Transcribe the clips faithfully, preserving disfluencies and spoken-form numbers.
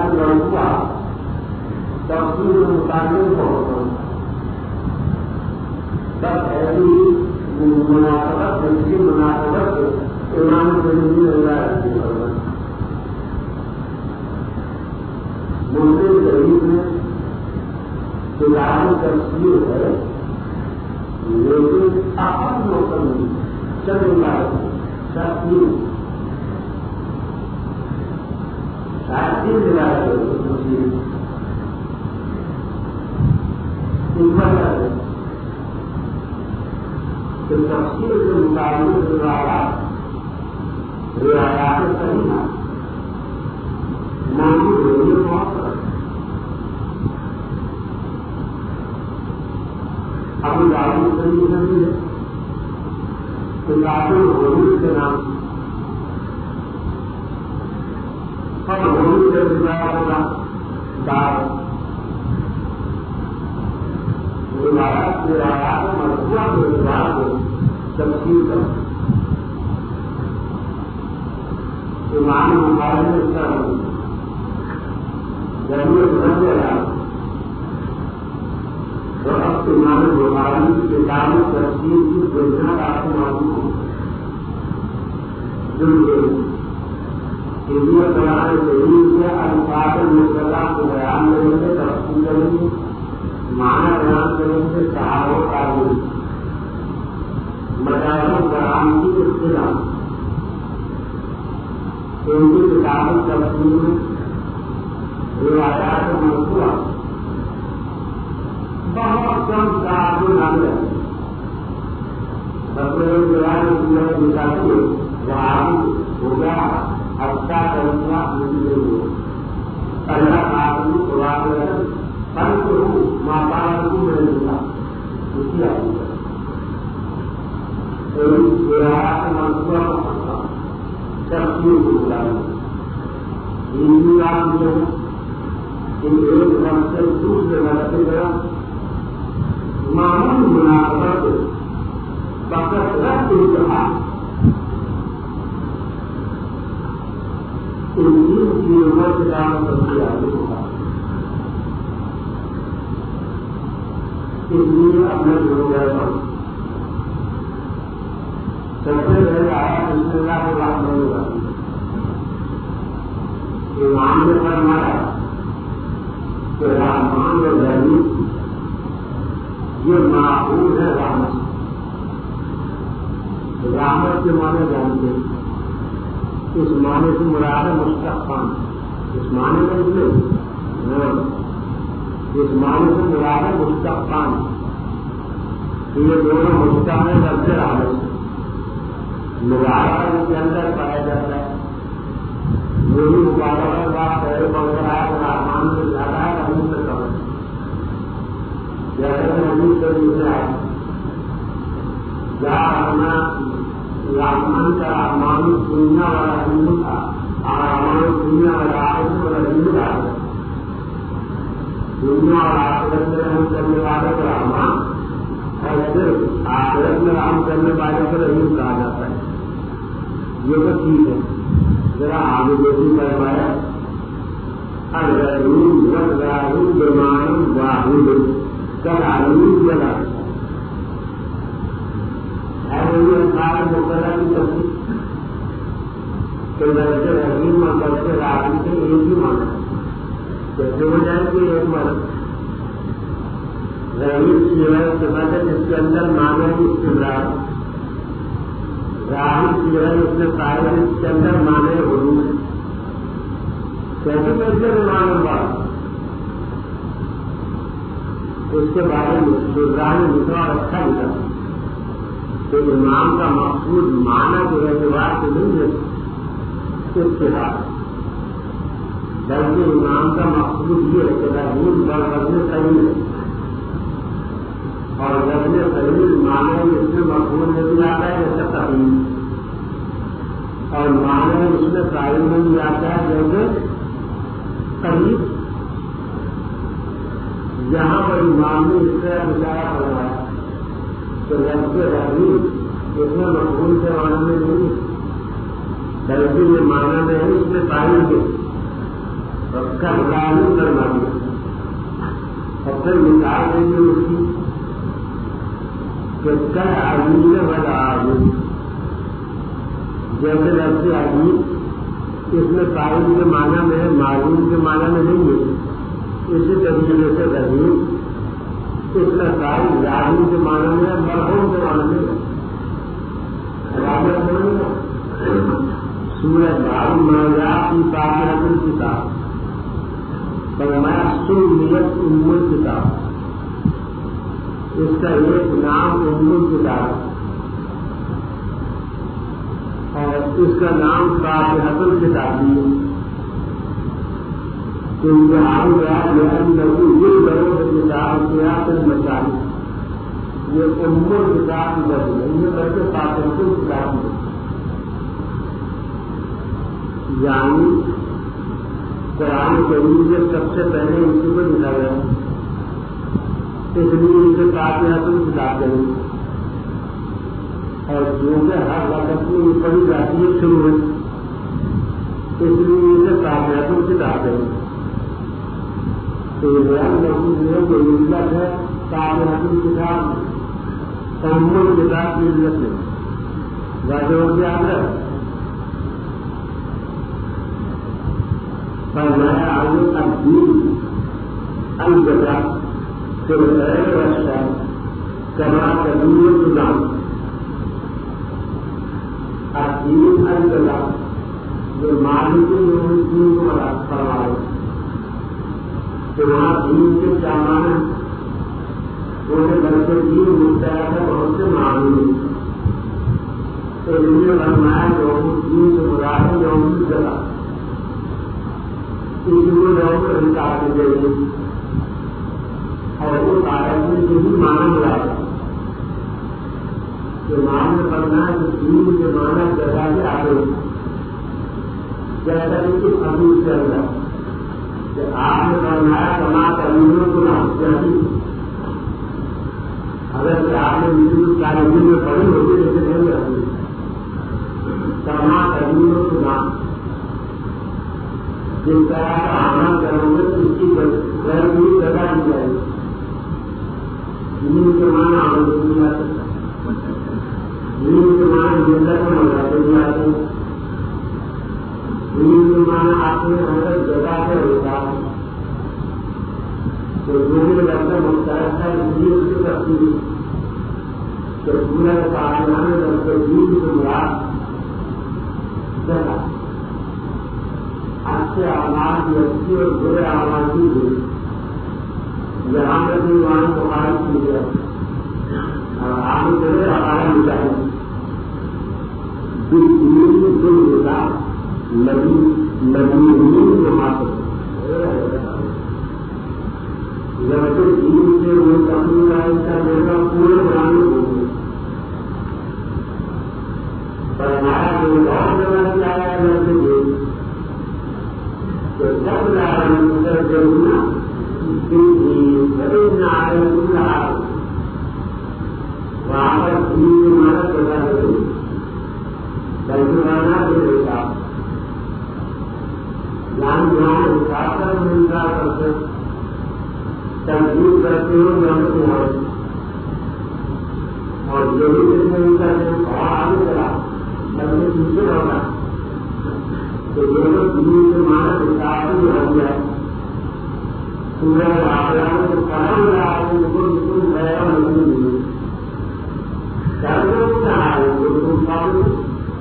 جب ہوا تفصیل متعلق ہو تب ایسی مناسبت جنسی مناسبت امام زندگی اللہ کی ضرورت مسلم شریف میں تجاری تفصیل ہے لیکن اہم موسم چند شخصی شاید تفصیل کہ تفصیل کے مطابق روایات روایات صحیح نامی ہونے موقع ابو داؤد صحیح نہیں ہے کتاب الحدود کے نام سب حدود کے روایات کا دار روایات روایات مرفوع کے روایات کو تفصیل کر امام بخاری نے اس کا ضرورت بن گیا اور اب امام بخاری کی کتاب تفصیل کی دیکھنا آپ کو معلوم ہو جو قرآن کریم کے الفاظ مصطلح کو بیان کریں گے تفصیل کریں گے معنی بیان کریں گے صحابہ تعلیم مذاہب قرآن کی اصطلاح ان کی کتاب تفصیل میں روایات مرفوع بہت کم کتابیں نام ہے بطور بیان نکالتے وہاں ہو گیا اچھا کرنا مجھے اللہ آدمی قرآن ہر کو ماتا کو میں دوں گا اسی آدمی روایات مرفوع تفصیل کو بلانا ہندو نام جو ان ایک رنگ سے دوسرے رنگ سے گیا معمول مناسبت فقط رد کہا ان تین چیزوں سے کام کرتے آگے ہوگا اس لیے اپنے جو گئے سب سے پہلے آیا بسم اللہ کے بات نہیں ہوگا امام نے فرمایا کہ رحمان و رحیم یہ معقول ہے رحمت رحمت کے معنی جانتے اس معنی سے مراد ہے مستقبان اس معنی میں نکلے اس معنی سے مراد ہے مستقبان یہ دونوں مستقبل کرتے رحمت مظاہرہ کے اندر پایا جاتا ہے وہی مظاہرہ کا پہلے پڑھ کر آیا تو رحمان سے زیادہ ہے رحیم سے کم جیسے نبی سے دوسرے آئے جہاں اپنا رحمان کا رحمان دنیا والا ہندو تھا اور رحمان دنیا والا آخرت والا ہندو تھا دنیا اور آخرت میں رحم کرنے والے کو رحمان اور صرف آخرت میں رحم کرنے والے کو رحیم کہا جاتا ہے یہ تو ٹھیک ہے ذرا آگے دیکھی کر پایا الرحیم والرحیم بمعنی واحد کالعلیم جلا کہ درجہ رحیم اور درجہ راحیم سے ایک ہی مانا جیسے ہو جائے کہ ایک مرد رحیم سیوائے صفت ہے جس کے اندر مانا کی استمرار راحیم سیوائے اس نے پایا جس کے اندر مانے حروف کیسے کیسے مان بات اس کے بارے میں شران نے لکھا اور اچھا لکھا کہ امام کا مقصود مانا جو اعتبار سے نہیں ہے اس کے بعد بلکہ امام کا مقصود یہ ہے کہ رحیم بڑھ وزن صحیح ہے اور وزن صحیح مانا اس میں مقصود میں بھی آتا ہے جیسے تحریر اور مانا اس میں تعلیم میں بھی آتا ہے جیسے قریب یہاں پر امام نے اس طرح اشارہ کروایا کہ لفظ رحیم اس میں مقبول کے معنی میں نہیں بلکہ یہ معنی میں ہے اس میں تعلیم کے اس کا مقابلہ کرنا اور پھر مثال دیں گے اس کی کہ کل عظیم والا عظیم جیسے لفظ عظیم اس میں قائم کے معنی میں ہے، معلوم کے معنی میں نہیں ہے، اسی طریقے سے عظیم اس کا قائم عظیم کے معنی میں ہے، مرحوم کے معنی میں ہے۔ سورج بھائی مرجا کی پاکر کتاب فرمایا سنت ام کتاب، اس کا ایک نام ام کتاب اور اس کا نام فاتحۃ الکتاب ہے۔ انتہائی یاد لگی یہ بڑے کتاب کیا پھر مسائل یہ ام کتاب کی بڑی ہے، یہ بڑے فاتحۃ الکتاب ہے، یعنی قرآن کریم سے سب سے پہلے اسی کو لکھا گیا، اس لیے اسے فاتحۃ الکتاب کریں اور کیونکہ ہر وقت میں یہ پڑھی جاتی ہے شروع میں، اس لیے اسے فاتحۃ الکتاب کریں۔ تو بیان موجود ہے جو مطلب ہے فاتحۃ الکتاب ام الکتاب کی علت ہے، واضح سے یاد ہے۔ فرمایا آگے الدین الجزا فی الخیر والشر کما تدین الجزام، الدین الجزا جو مالک یوم الدین کو فرمائے تو وہاں دین کے کیا معنی انہیں بلکہ دین مستعد ہے بہت سے معنی تو انہیں فرمایا یوم الدین سے مراد ہے یوم الجزا، لوگ انکار کی گئی اور اس آیت میں یہی معنی ملا کہ معنی کرنا ہے کہ دین کے معنی جگہ سے آگے جیسا کہ کچھ حدیث کے اندر کہ آپ نے فرمایا کما کرنے کو نہ اگر آپ نے مجھے سارے دن میں پڑھی ہوتی لیکن نہیں رہتی کما کرنے کو نہ جس طرح کا عمل کرو گے اس کی غیر بھی جگہ دی جائے گی، دین کے معنی عمل کی جاتے دین کے معنی زندہ کو ملاتے جاتے دین کے معنی اپنے اندر جگہ سے ہوتا ہے تو جو بھی لگتا مختلف ہے دین کی تفصیل تو پورا کارنامے لگتے دین کے مراد جگہ اچھے آواز کی اچھی اور برے آواز کی ہوئی جہاں تک بھی وہاں کو خارج کی گیا اور آگے چلے آرام چاہیے دل دل ہوتا نبی نبی جماعت جب سے دین سے وہ اپنی لائن کا جگہ پورے بنانے ہوئے پر ہمارا جو بہت جگہ سے آیا ہے ویسے یہ جب ضرور وہاں پر دین کی مدد پیدا کریں بلکہ دیتا جان جہاں حساب کر ملتا کرتے تنظیم کرتے ہو جانے کے بعد اور جو بھی کچھ نہیں کرتے اور آگے چلا بلکہ پیچھے ہوگا تو دونوں دین کے معنی حساب بھی ہو گیا سورہ آخران کو قدم رہا ہے بالکل بالکل نیا نہیں ملی کرنے چاہا ہے بالکل قابل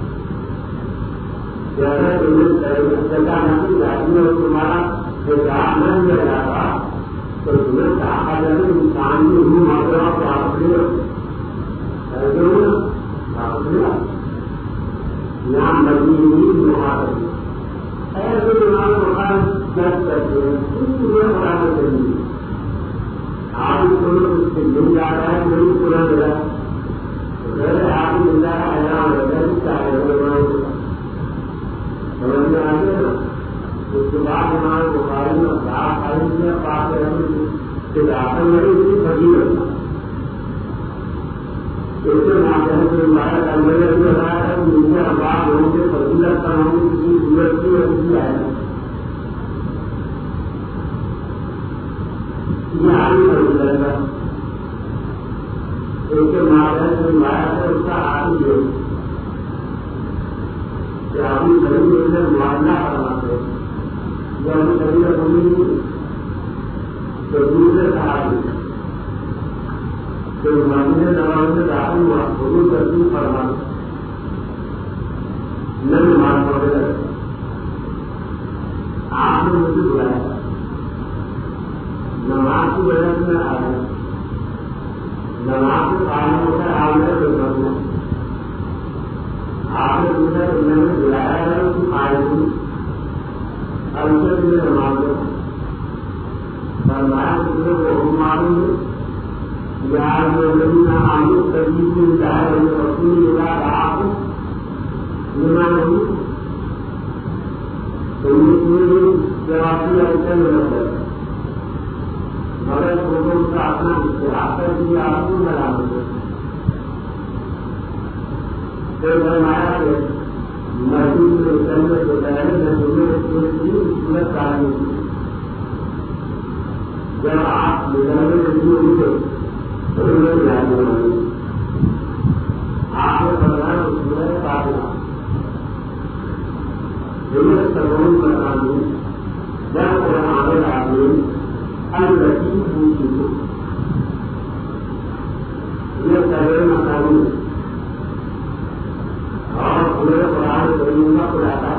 جیسا تمہیں جگہ نہیں جاتی اور تمہارا حساب نہیں مل جاتا تو تمہیں چاہا جانے انسان کی ہی ماجرا پراپت یہاں مزید محاذ ایسے دماغ مخالف درد کرتے ہیں پورے مقابلے کریں گے آپ اس سے مل جا رہا ہے نہیں پورا ملا گھر آپ مل جا رہا ہے یہاں رہتا چاہے سمجھ میں آئے نا اس کے بعد ہمارے بخاری میں صاف خالی کیا پاس کے داخل نہیں تھی بھگی رہتا ایسے مادھیم سے ہمارا کمرے میں رہا ہے مجھے آباد ہونے کے فضیلت کا ہونے کی ضرورت کی وجہ ہے یہ آگے بڑھ جائے گا. ایک ماحول جو لایا ہے اس کا آگے جو کہ ابھی کبھی اسے معاملہ کرواتے جو ابھی کبھی کبھی نہیں تو دوسرے صحابی جو مسجد نماز میں داخل ہوا حضور تسلیم فرما نہ نماز پڑھ گئے. آپ نے مجھے بلایا نماز کی وجہ سے میں آ گیا. نماز کے قائم ہوتا ہے آپ میرے خدمت میں. آپ نے پوچھا کہ میں نے بلایا ہے اس کی آئے تھی اور اسے مجھے نماز دو فرمایا کہ تمہیں وہ معلوم ہے یار جو الذین آمنوا تزیدوا جاہر رسول اللہ آپ ایمان نہیں تو یہ جوابی ایسے میں رہتا ہے مگر لوگوں کا اپنا اشتراک کر دیا آپ کو لگا دیں. پھر فرمایا کہ مسجد میں چلنے سے پہلے میں تمہیں صورت تعلیم کی جب آپ نکلنے سے دور ہوئے تو انہیں یاد بنائی. آپ نے فرمایا کہ صورت تعلیم جنہیں سبوں کا تعلیم جب قرآن تعلیم الرحیم پوچھی ہو یہ سبے مقامی اور پورے قرآن کریم کا خلاصہ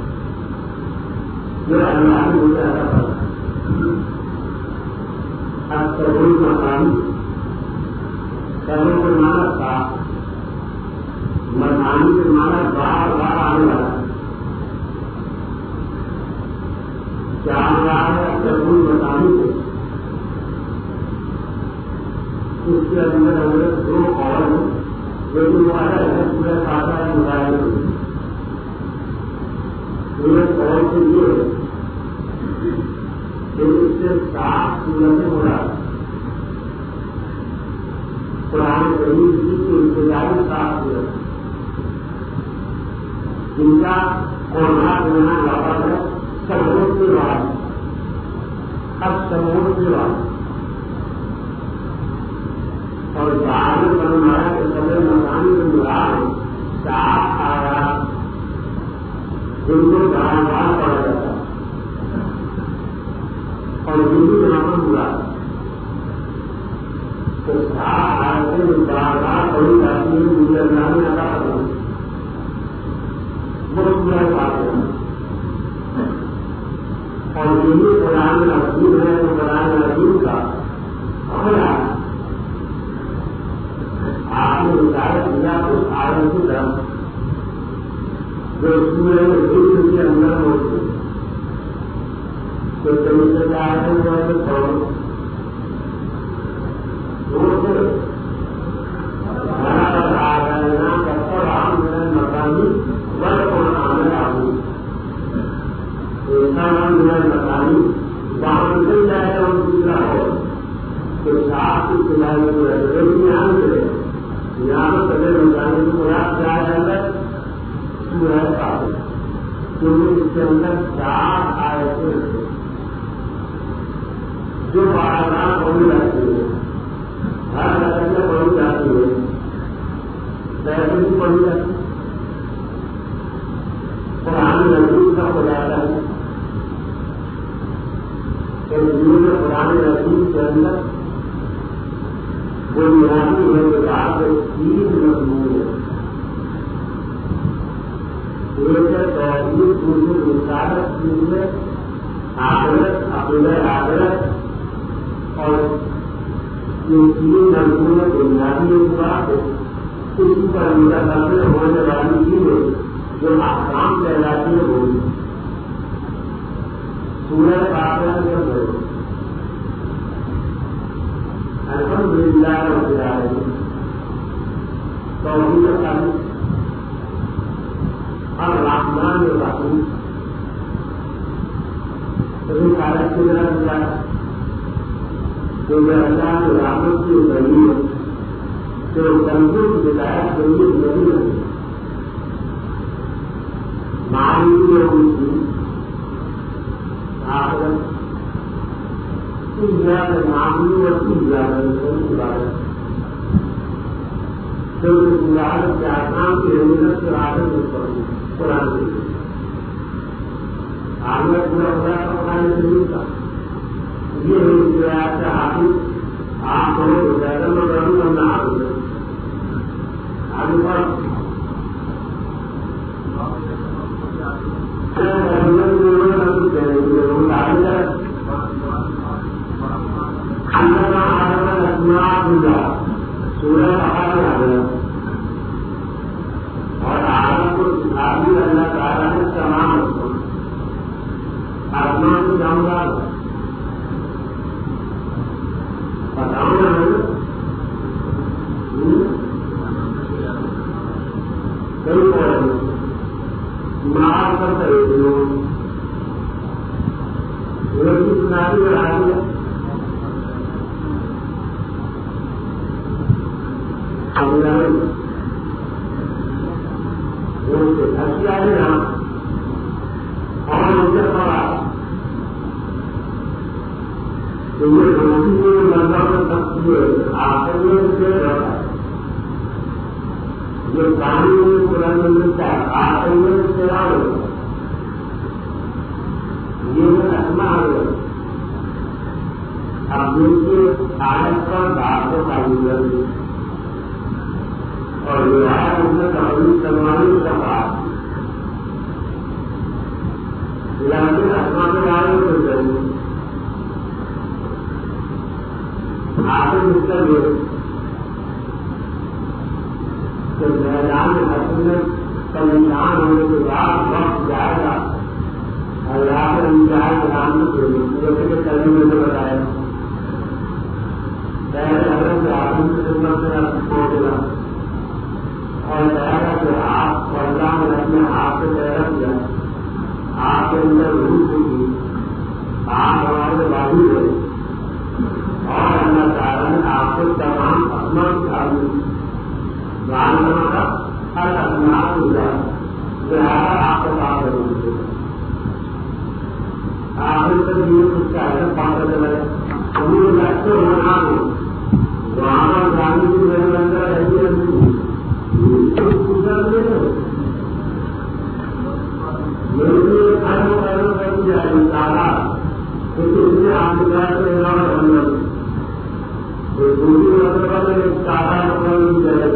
یہ اللہ نے مجھے ایسا پڑھا. اب سبے مقامی سبوں کے مانا تھا مکانی کے مانا بار بار آنے والا چار بار ہے سبوں مقامی سے اس کے اندر ہمیں دو اور جو کہ الگ ہے پورا سادہ مظاہرے پورے اور کے لیے کہ اس سے صاف صورتیں ہو رہا قرآن کریم کی انتظاری صاف صورت جن کا قرآن دینا لفظ ہے سبوں کے بعد اب سبوں کے بعد اور بعد میں فرمایا کہ سبے مکانی کے مراد صاف آیا جن کو بار بار پڑھا جاتا اور جن کو نام مراد تو صاف آئے سے بار بار پڑھی جاتی ہے دنیا اللہ میں ادا کرنا وہ پورا بات ہے. اور جن کو قرآن رسول ہے تو قرآن رسول کا خبر آپ نے اشارہ کیا اس آیت کی طرف جو سورہ ذکر کے اندر موجود تو طریقے سے آئے جو ہے پڑھو مکانی ورک اور آنے آؤں ایسا نام میرا مکانی وہاں نکل جائے گا اور دوسرا ہو تو صاف کی سلائی کو رہے یہاں سے یہاں سبے رمضان کی مراد کیا ہے سورہ کافر کیونکہ اس کے اندر چار آیتیں جو بار بار پڑھی جاتی ہے ہر رقم میں پڑھی جاتی ہے پیسے بھی پڑھی جاتی ہے قرآن رسول کا خلاصہ ہے کہ قرآن رسول کے اندر وہ نرامی ہے کہ آپ تین مضمون ہے ایک ہے توحید دوسری رسالت تیسرے آخرت عقیدہ آخرت اور یہ تین مضمون بنیادی ایک بات ہے اسی پر متاثر ہونے والی چیزیں جو احکام کہلاتی ہے وہ سورہ فاتحہ کے اندر الحمدللہ رب العالمین توحید الرحمن الرحمن الرحیم رسالت کی طرف دیا جو اللہ کی رحمت کی ذریعے جو بندوں کی ہدایت کے لیے نہیں ہے معلوم ہے ان کی آخرت کی زیادہ معمولی اور کی زیادہ کی بات جو زیادہ کے آسان کی ضرورت سے آگے نہیں قرآن کی آگے پورا خدا کا بتانے سے نہیں تھا یہ نہیں روایت سے حافظ آپ کو زیادہ میں کروں گا نہ آگے آگے پر سورہ اور آرام کو سکھائی اللہ تعالیٰ نے تمام آسمان کو جاؤں گا بتاؤں گا کئی مار کر کرے سنائی میں آ گیا جو پانی میں پرانا ملتا ہے آپ سے آؤ یہ رکھنا ہے اب دیکھیے آج کا باتوں کا بھی اور رعایت اس میں تعلیم کروانے کا بات لیکن آسمان میں آنے کو چاہیے آپ اس کا جو میدان حکومت کا انسان ہونے کے بعد وقت جائے گا اور یہاں پر انتہائی بنانے کے لیے جیسے کہ کبھی میں نے بتایا پہلے اگر سے آدمی کی خدمت سے آپ چھوڑ دیا اور کہا کہ آپ پردہ میں اپنے ہاتھ سے پیدا کیا آپ کے اندر روح ہوگی آپ ہمارے بازو ہوئے اور اللہ تعالیٰ نے آپ کو تمام اپنا تعلیم جاننا کا ہر اپنا ہوگا لہٰذا آپ کو بات کریں آپ نے سب یہ کچھ چاہے بات کرے ہمیں لگتے ہونا دو وہاں جانے کی میرے اندر ایسی نہیں میرے خیال میں کہیں جائے سارا کیونکہ اس نے آپ کے پاس لینا ہے دوسری مرتبہ میں ایک سارا نہیں جائے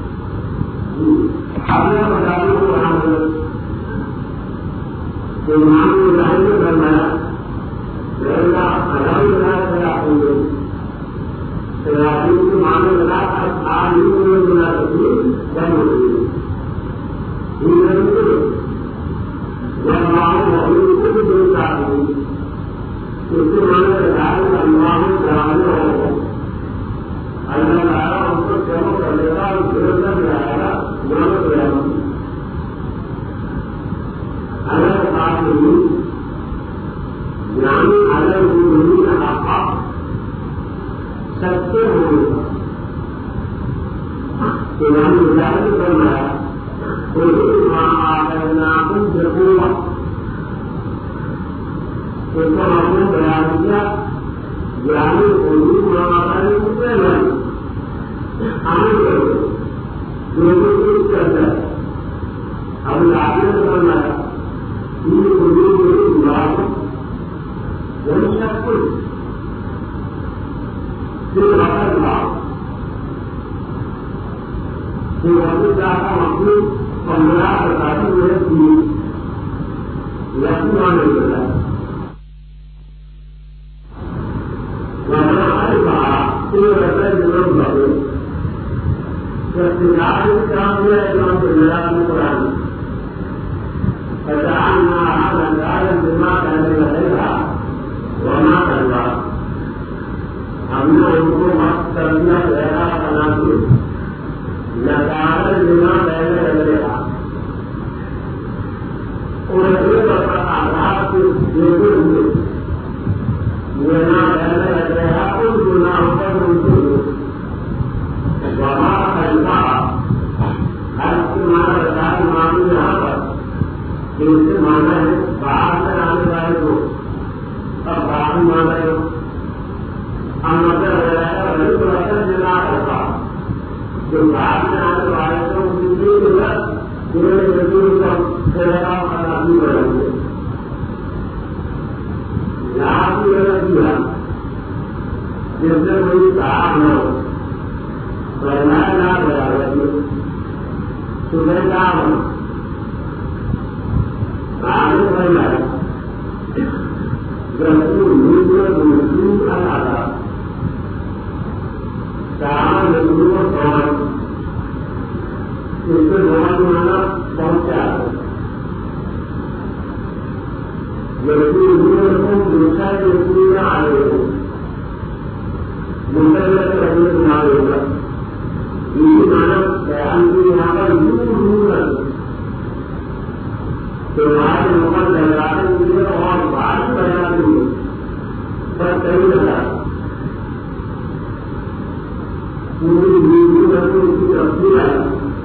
آپ نے بتایا کو وہاں کہ مان کو ظاہر میں کرنا رہنا ہزار ہزار سے آپ ہوں گے راجی کو مانے لگا کر آج ہی کو ملا سکتی جب ہوتی ہے جب مانے موجود کو بھی دور چاہتی ہوں اس کے مانے لگا کہ اللہ جانے ہوگا اللہ تعالیٰ اس کو جمع کر لے گا اور گرفتار جائے گا جمع کر جائے گا اگر بات نہیں یعنی اگر نہیں آپ سچے ہونے تو یعنی ظاہر کرنا ہے کوئی ماں آگر ناکن ضرور اس کو ہم نے بیان کیا یعنی کوئی ماں آگر کتنے بھائی آنے کرو جو کچھ کرتا ہے اب آگے کرنا ہے یہ کوئی بات وہی سب کچھ پھر وقت بات پھر وقت جاتا اپنی پندرہ بتاتی ہوئے تھی لکھنؤ نہیں ہوتا ہے ہمارے پاس پھر ویسے ضرورت بڑھے اختیار کام ہوا ہے کام کے میرا بھی قرآن پچاس نہ ہزار جمع کرنے لگے گا وہاں کروا ہم نے ان کو وقت کر دیا گہرا بنا کے لگار جمع پہلے لگے گا اور ایک آدھار کے دیکھے ہوئے لینا پہلے لگے گا ان گناہوں پر ان کو وہاں ایسا ہر مانا بتا معاملے یہاں پر کہ اس سے مانا ہے باہر سے آنے والے کو اب باہر مانا ہے ہم مطلب رہے تو وطن جنا ہوگا جو بعد میں آنے والے تھے ان کی بھی ضرورت جنہوں نے ضرور کو رہا اور آدمی بڑھیں گے یہاں کی غلط دیا جس سے کوئی کام نہ ہو بڑھنا نہ برابر صبح کام ہو آگے بڑھنا رسول نیچر مسلم کا آتا کام رسول اور اس سے بہت مانا پہنچا رسول کو دوسرا رسول نہ آئے ہو منتظر رہنے نہ ہوگا یہ مانا بیان کی یہاں پر دور دور رہے تمہارے محمد لگانے کے لیے اور بات بنا دیں پر کئی لگا پوری زندگی میں تو اس کی تفصیل ہے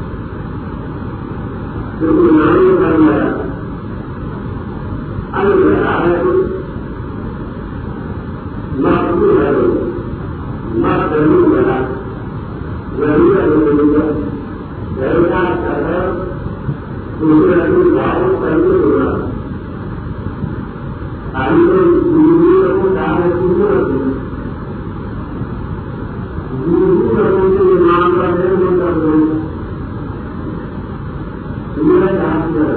جو بنانے کر لیا اب لگا ہے مقبول ہے نہ ضرور لگا ضرور ہے ضرورا اثر دوسرے اپنی بات کرنے ہوگا آئی تو زندگی کو چاہے شروع رکھیں زندگی رکھوں سے ایمان کرنے میں کر دوں میرا چاہتی ہے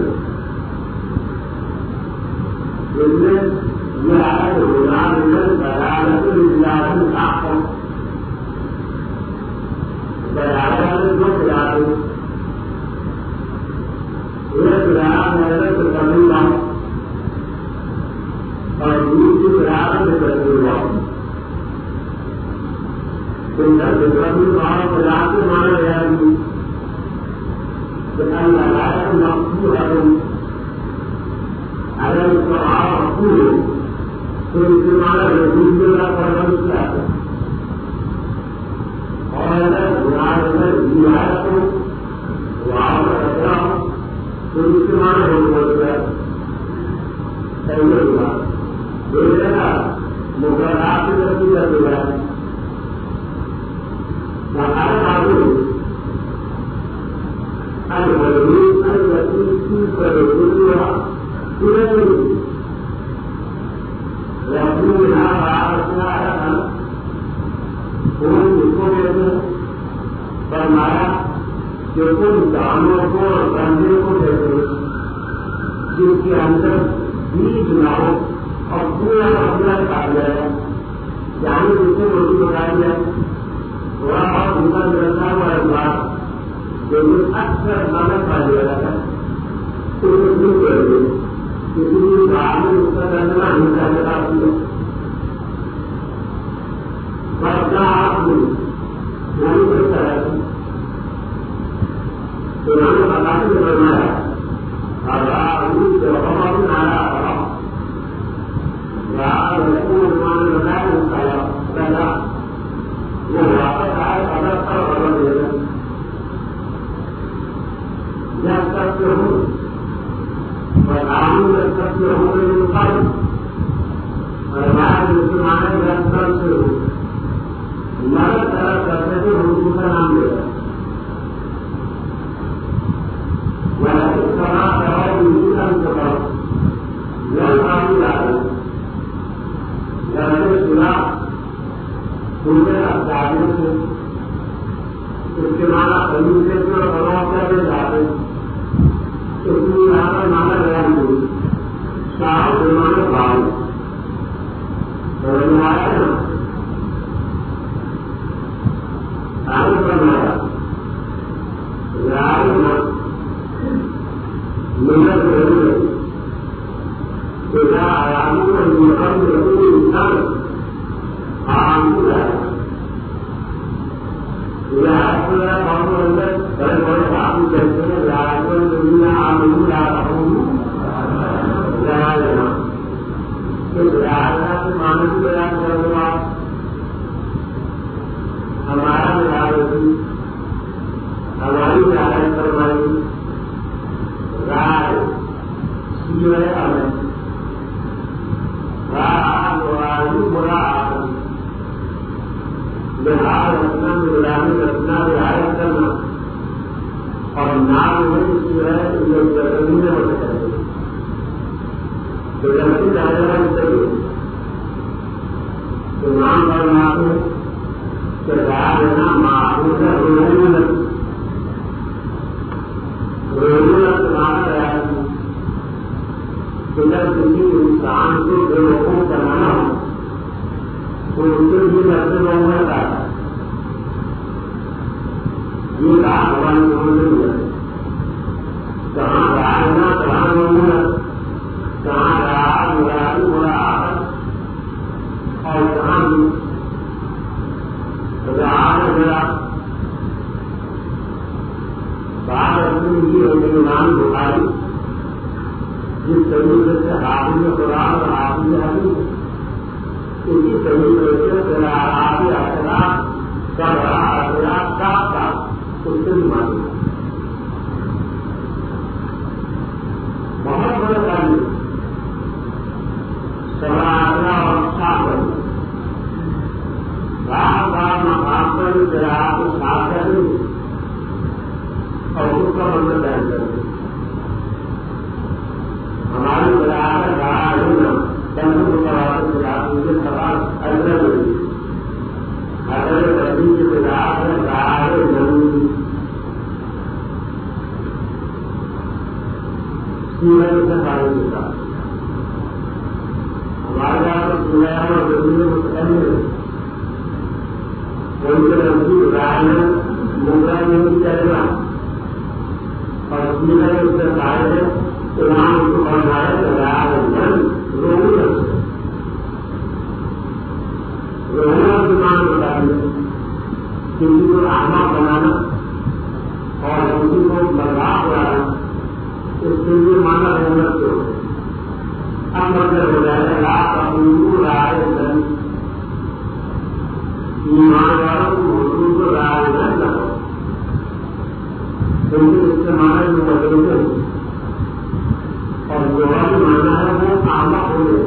جس میں یہ آئے ہوگا ملن برابر اجلاس آخر برابر جو برابر ایک برابر محنت کرنے کا اور دوسری برابر کرنے کا تم کا کبھی بہت برابر مانا گیا لگایا مقصود ہے اگر اس کو آپ مقصود ہے تو اس کے مانا رسول کا پرورش کیا ہے اور اگر اگر دیا تو وہ آپ رکھا تو اس کے مانا ہو بولتا ہے صحیح ہوا یہ جگہ مقررات کی رسی کر دیا ہے ہر باتوں الوزیر الوزیر کی پرورشا پورے رسول نہ بارہ ان کو فرمایا کہ تم دانوں کو اور بندے کو دیکھو جن کے اندر بیج نہ ہو اور پورا اپنا کھا جائے جانے جس سے روٹی بتائی جائے تھوڑا بہت ان کا رکھا ہوا بات لیکن اکثر کھانا کھا لیا جاتا تو وہ کیوں کر دے کسی بھی بات میں اس کا کرنا نہیں چاہتا ہے بڑھنا آپ نے نہیں کرتا ہے تو میں نے بتا کے بنایا ابھی جو ہم آیا نے بتایا بتایا پہلا وہ واپس آئے اگر سب بدل دے گا جب تک ہوں بتاؤں جب تک ہوں میرے پاس اور میں مسلمان جب تک سے ہوں مرد طرح کرتے تھے اردو کا نام لے گا ویسے سنا کرا اردو کا سفر یہ کام جا رہے جب سنا سننے افزادوں سے اس کے مانا قریب سے جو بڑا کرنے جاتے اس میں یہاں پر مانا گیا نہیں شاہ زمانہ بھاؤ سمجھ آیا نا آگے بنایا رائے محنت ضرور ہے آرام اور مقام ضروری انسان آرام کو جائے میرا کام اندر بڑے بڑے کام کرتے ہیں راجن دنیا آمدنی رہا ہوں لگا لینا راجنا سے مانوی بیان کروں گا ہمارا مزاج ہوگی ہماری رائے فرمائی رائے سیڑے ہمیں رائے برا آدمی لحاظ رکھنا نگرانی رکھنا رعایت کرنا اور نام میں جو ہے زمین میں مدد کرے تو جلدی جانے والی چاہیے تو نام پر نام کہ دینا معروف ہے روزانہ روزانہ نام رہا کہ جب کسی انسان کو جو لوگوں بنانا ہو تو ان کے بھی رستے بننا چاہتا ہے یہ رات ہماری نہیں ہے کہاں رہنا کہاں نہیں ہے کہاں رہا مرادی ہوا اور کہاں بھی میرا بات اپنی یہ ہے کہ نام بخاری جس طریقے سے حافظ قرآن اور حافظ حدیث اسی طریقے سے میرا حافظ اخلاق کا بڑا اخلاق کا تھا اس سے بھی معلوم بہت بڑے کام سماجنا اور صاف کرنا بار بار مقام پر آپ کو صاف کریں اور اس کا مطلب بیان کریں ہماری برابر گاہ ہونا بندوں کو برابر خلاف مجھے سوال ادھر ہوئی ادھر گردی کے برابر گاہ زمین سورج سے پانی دیتا ہمارے یہاں پر سورج اور زمین مستقل کوئی سے رسی رائے مدرا نہیں چلے گا اور سورج اس سے سارے قرآن کو پڑھائے لگائے رونا رونا دماغ بتائیے کسی کو آما بنانا اور کسی کو برباد کرانا اس کے لیے مانا رونا سے ہو اب مطلب ہو جائے گا اپنی رائے دن ایمان والوں کو اردو کو رائے دن نہ ہو کیونکہ اس سے مانا جو بدلتے ہیں اور جو مانا ہے وہ آما ہو گئے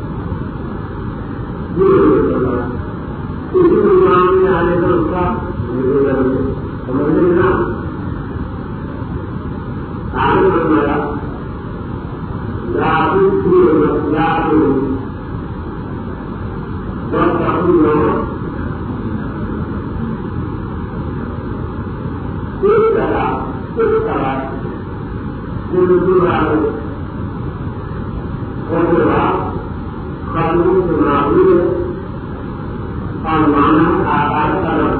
اسی ایمان میں آنے کا اس کا سمجھنے نا آگے بڑھایا قانون چناوی اور مانا آزاد کرم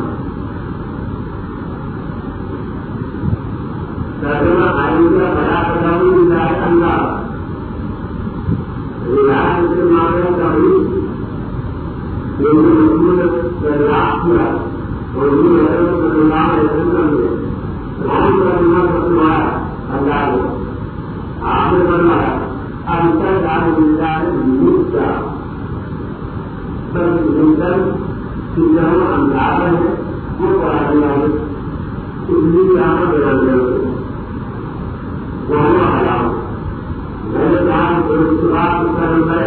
ترجمہ آئی کا بڑا قدم ہدایت اللہ ہدایت کے معنی کبھی جو رسول دریافت کیا اور یہ حضرت صلی اللہ علیہ وسلم نے ہم کرنا فتوایا اللہ نے آپ نے فرمایا انتر دار بلدار مدعا بس زندن کی جہاں انداز ہے وہ پڑھا دیا ہے اس لیے یہاں بیان کرتے وہ حرام میرے کام درستات کرم ہے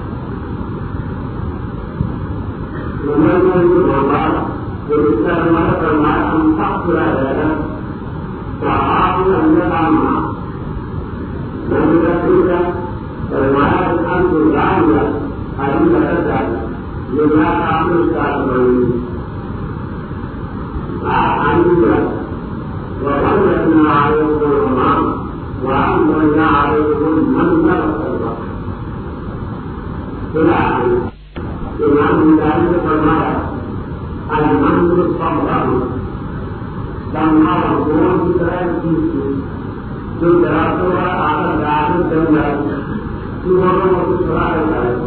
نمبر میں جو بابا جو اس کا ہمارا فرمایا ہم سب پورا رہے گا تو آپ نے اندر کام نہ میں کا ٹھیک ہے فرمایا انسان کو جان لیا ہم بدل جائے یہ میرا کام اس کا سمجھ آپ آئیں گے وہ ہم رکھنا آئے کو ہمام وہ ہم بننا آئے کو من نہ کرنا خدا امام بخاری نے فرمایا المنظر صبر دمہ اور گون کی طرح چیز تھی جو درختوں کا آدر داخل چل جائے چوہوں کو چھڑا دیتا ہے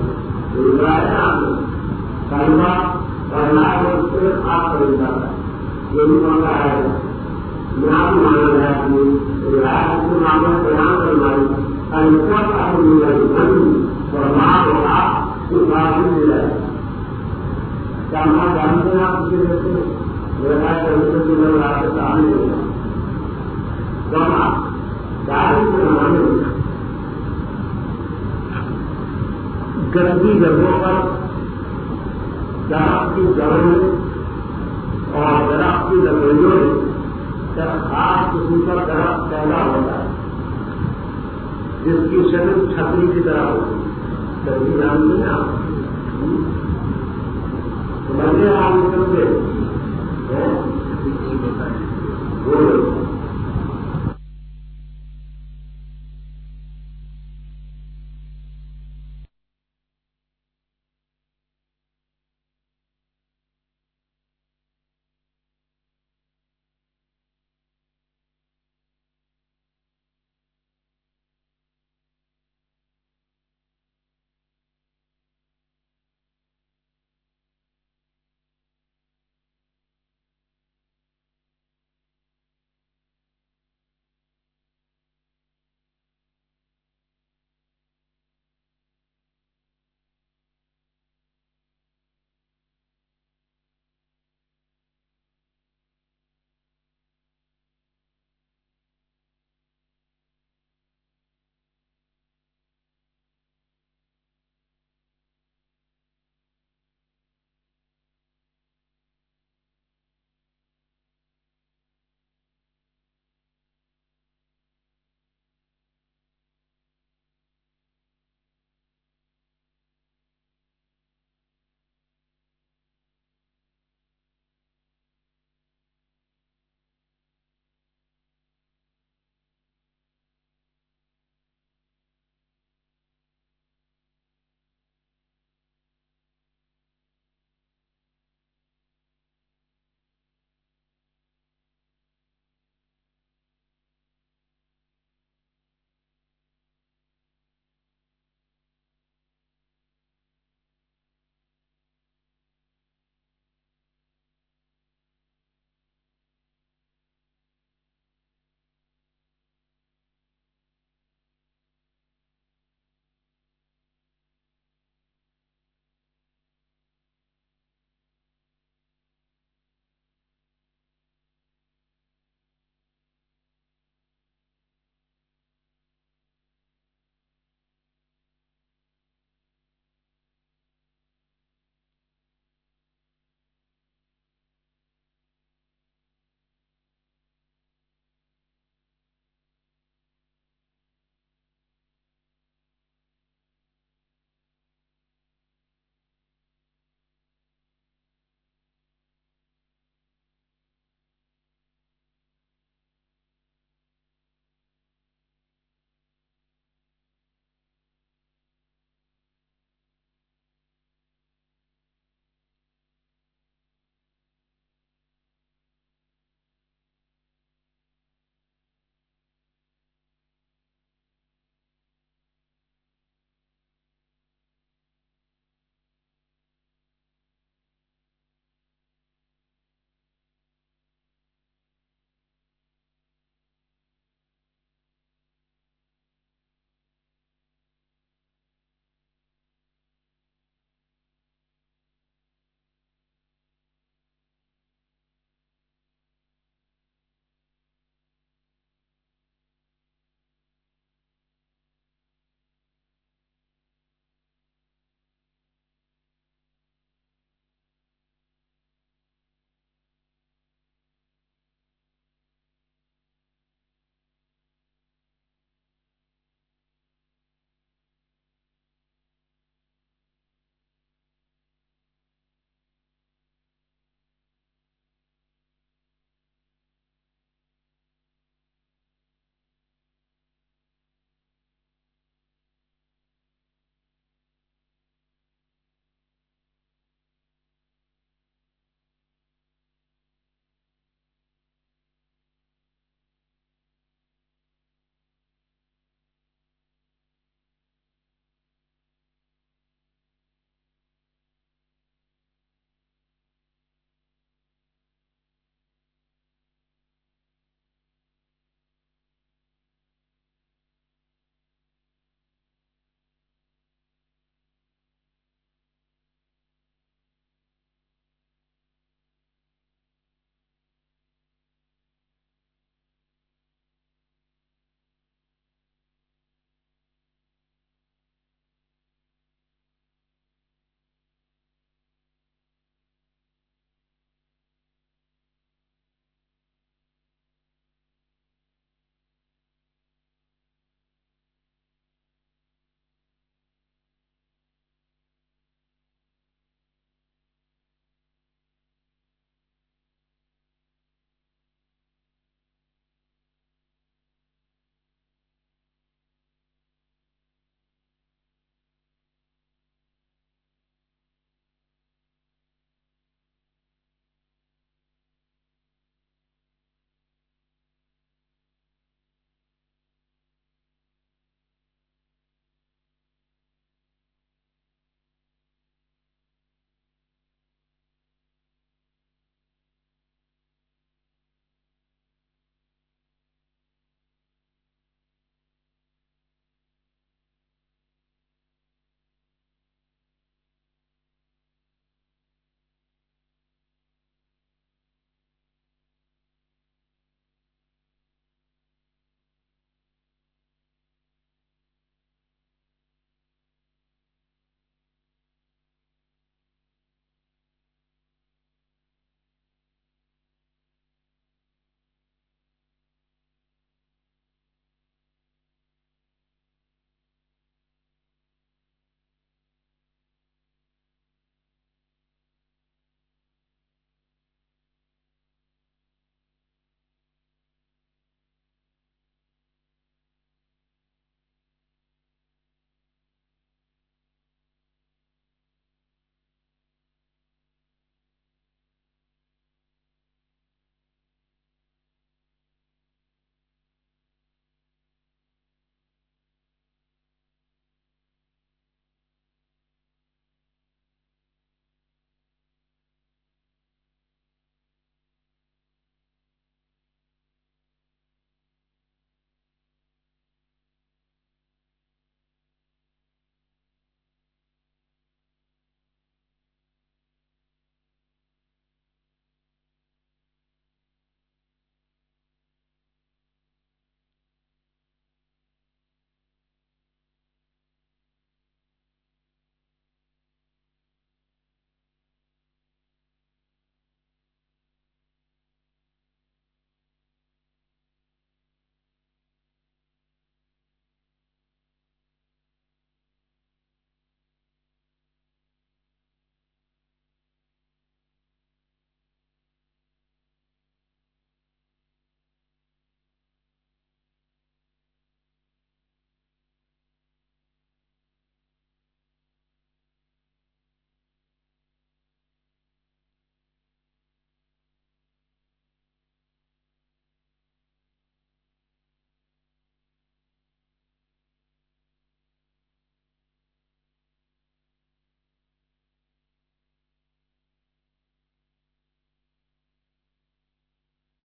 کلمہ پڑھنا ہے اس سے آپ کر جاتا ہے یہ بھی مانگا ہے یہاں بھی مانا گیا کہ رائے کو مانگا بیان کرنا ہے آپ اور ماں اور آپ کو بات مل جائے کیا ماں جانتے ہیں آپ کسی سے میرا طریقے سے لوگ آپ کے سامنے ہوگا جمع داری کے زمانے میں گندی جگہوں پر درخت کی جڑوں میں اور درخت کی لکڑیوں میں خاص قسم کا درخت پیدا ہوتا ہے جس کی شکل چھتری کی طرح ہوتی ہے. چھتری جانتے ہیں آپ سمجھے آپ نکل کے